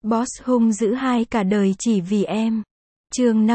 Boss hung dữ hai cả đời chỉ vì em. Chương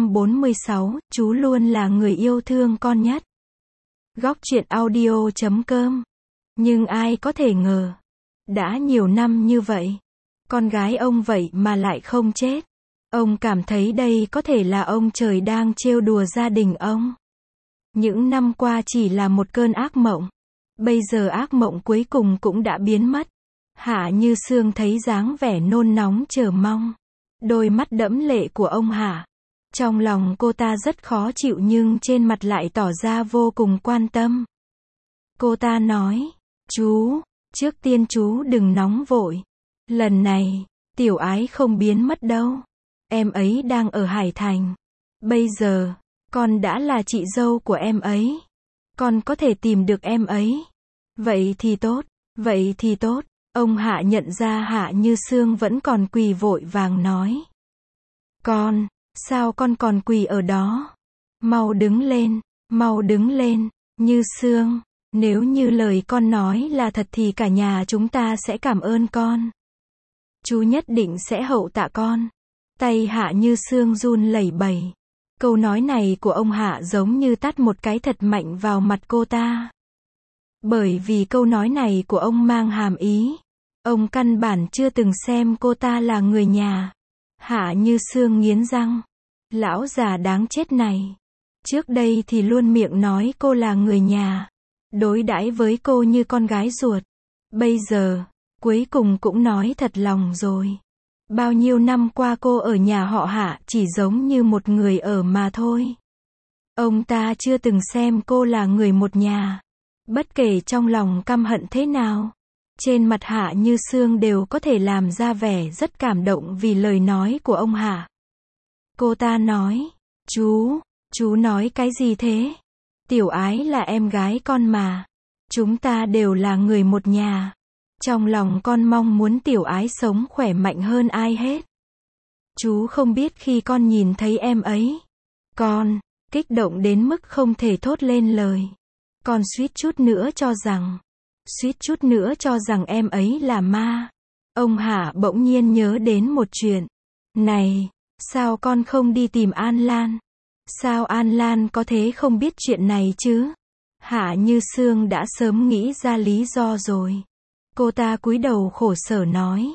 546, chú luôn là người yêu thương con nhất. Góc truyện audio.com. Nhưng ai có thể ngờ, đã nhiều năm như vậy, con gái ông vậy mà lại không chết. Ông cảm thấy đây có thể là ông trời đang trêu đùa gia đình ông. Những năm qua chỉ là một cơn ác mộng. Bây giờ ác mộng cuối cùng cũng đã biến mất. Hạ Như Sương thấy dáng vẻ nôn nóng chờ mong, đôi mắt đẫm lệ của ông Hạ. Trong lòng cô ta rất khó chịu nhưng trên mặt lại tỏ ra vô cùng quan tâm. Cô ta nói, chú, trước tiên chú đừng nóng vội. Lần này, Tiểu Ái không biến mất đâu. Em ấy đang ở Hải Thành. Bây giờ, con đã là chị dâu của em ấy. Con có thể tìm được em ấy. Vậy thì tốt, vậy thì tốt. Ông Hạ nhận ra Hạ Như Sương vẫn còn quỳ, vội vàng nói. Con, sao con còn quỳ ở đó? Mau đứng lên, Như Sương. Nếu như lời con nói là thật thì cả nhà chúng ta sẽ cảm ơn con. Chú nhất định sẽ hậu tạ con. Tay Hạ Như Sương run lẩy bẩy. Câu nói này của ông Hạ giống như tát một cái thật mạnh vào mặt cô ta. Bởi vì câu nói này của ông mang hàm ý, ông căn bản chưa từng xem cô ta là người nhà. Hạ Như Sương nghiến răng. Lão già đáng chết này. Trước đây thì luôn miệng nói cô là người nhà. Đối đãi với cô như con gái ruột. Bây giờ, cuối cùng cũng nói thật lòng rồi. Bao nhiêu năm qua cô ở nhà họ Hạ chỉ giống như một người ở mà thôi. Ông ta chưa từng xem cô là người một nhà. Bất kể trong lòng căm hận thế nào, trên mặt Hạ Như Sương đều có thể làm ra vẻ rất cảm động vì lời nói của ông Hạ. Cô ta nói, chú nói cái gì thế? Tiểu Ái là em gái con mà. Chúng ta đều là người một nhà. Trong lòng con mong muốn Tiểu Ái sống khỏe mạnh hơn ai hết. Chú không biết khi con nhìn thấy em ấy, con kích động đến mức không thể thốt lên lời. Con suýt chút nữa cho rằng em ấy là ma. Ông Hạ bỗng nhiên nhớ đến một chuyện. Này, sao con không đi tìm An Lan? Sao An Lan có thế không biết chuyện này chứ? Hạ Như Sương đã sớm nghĩ ra lý do rồi. Cô ta cúi đầu khổ sở nói.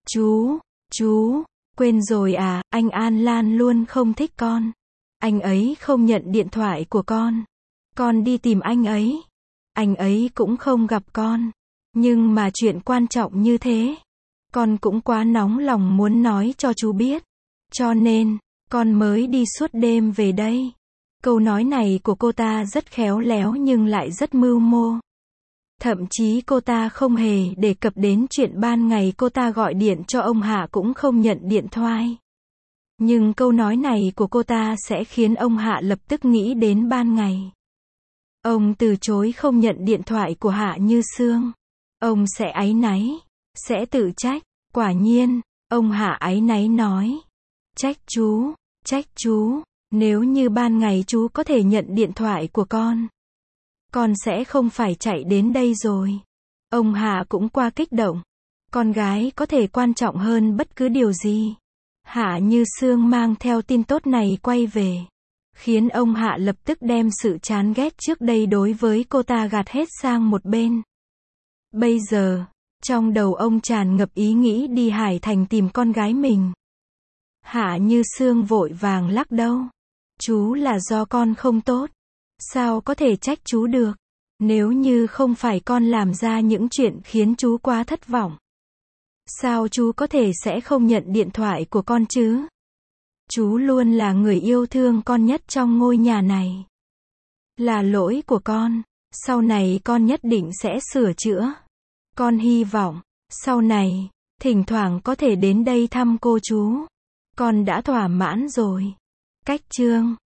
Chú, quên rồi à, anh An Lan luôn không thích con. Anh ấy không nhận điện thoại của con. Con đi tìm anh ấy cũng không gặp con. Nhưng mà chuyện quan trọng như thế, con cũng quá nóng lòng muốn nói cho chú biết. Cho nên, con mới đi suốt đêm về đây. Câu nói này của cô ta rất khéo léo nhưng lại rất mưu mô. Thậm chí cô ta không hề đề cập đến chuyện ban ngày cô ta gọi điện cho ông Hạ cũng không nhận điện thoại. Nhưng câu nói này của cô ta sẽ khiến ông Hạ lập tức nghĩ đến ban ngày. Ông từ chối không nhận điện thoại của Hạ Như Sương. Ông sẽ áy náy, sẽ tự trách. Quả nhiên, ông Hạ áy náy nói. Trách chú, nếu như ban ngày chú có thể nhận điện thoại của con sẽ không phải chạy đến đây rồi. Ông Hạ cũng qua kích động. Con gái có thể quan trọng hơn bất cứ điều gì. Hạ Như Sương mang theo tin tốt này quay về, khiến ông Hạ lập tức đem sự chán ghét trước đây đối với cô ta gạt hết sang một bên. Bây giờ, trong đầu ông tràn ngập ý nghĩ đi Hải Thành tìm con gái mình. Hạ Như Sương vội vàng lắc đầu. Chú là do con không tốt. Sao có thể trách chú được? Nếu như không phải con làm ra những chuyện khiến chú quá thất vọng, sao chú có thể sẽ không nhận điện thoại của con chứ? Chú luôn là người yêu thương con nhất trong ngôi nhà này. Là lỗi của con. Sau này con nhất định sẽ sửa chữa. Con hy vọng, sau này, thỉnh thoảng có thể đến đây thăm cô chú. Con đã thỏa mãn rồi. Cách chương